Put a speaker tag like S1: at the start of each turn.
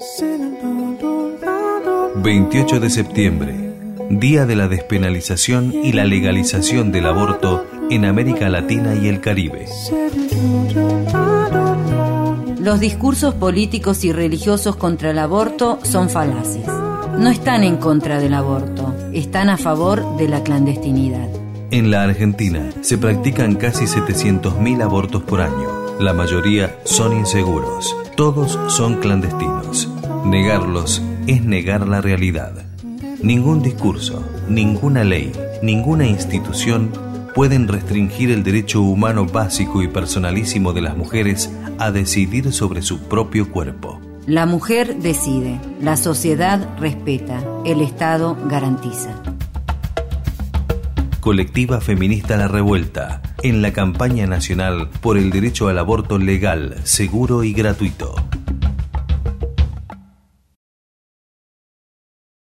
S1: 28 de septiembre, Día de la despenalización y la legalización del aborto en América Latina y el Caribe.
S2: Los discursos políticos y religiosos contra el aborto son falaces. No están en contra del aborto, están a favor de la clandestinidad.
S1: En la Argentina se practican casi 700.000 abortos por año. La mayoría son inseguros. Todos son clandestinos. Negarlos es negar la realidad. Ningún discurso, ninguna ley, ninguna institución pueden restringir el derecho humano básico y personalísimo de las mujeres a decidir sobre su propio cuerpo.
S2: La mujer decide, la sociedad respeta, el Estado garantiza.
S1: Colectiva Feminista La Revuelta, en la campaña nacional por el derecho al aborto legal, seguro y gratuito.